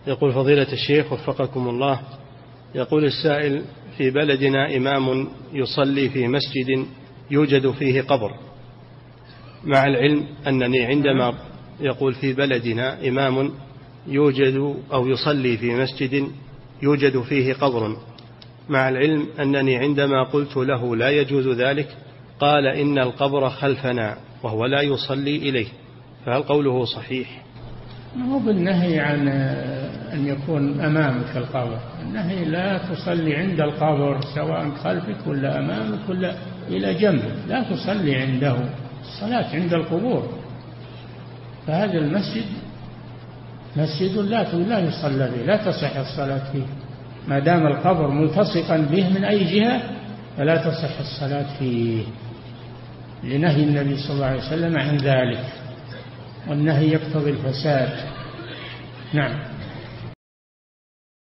يقول فضيلة الشيخ وفقكم الله، يقول السائل: في بلدنا إمام يصلي في مسجد يوجد فيه قبر، مع العلم أنني عندما يقول في بلدنا إمام يوجد أو يصلي في مسجد يوجد فيه قبر، مع العلم أنني عندما قلت له لا يجوز ذلك قال إن القبر خلفنا وهو لا يصلي إليه، فهل قوله صحيح؟ هو بالنهي عن أن يكون أمامك القبر، النهي لا تصلي عند القبر سواء خلفك ولا أمامك ولا إلى جنبك، لا تصلي عنده، الصلاة عند القبور، فهذا المسجد مسجد لا يصلى به، لا تصح الصلاة فيه ما دام القبر ملتصقا به من أي جهة، فلا تصح الصلاة فيه لنهي النبي صلى الله عليه وسلم عن ذلك، والنهي يقتضي الفساد. نعم.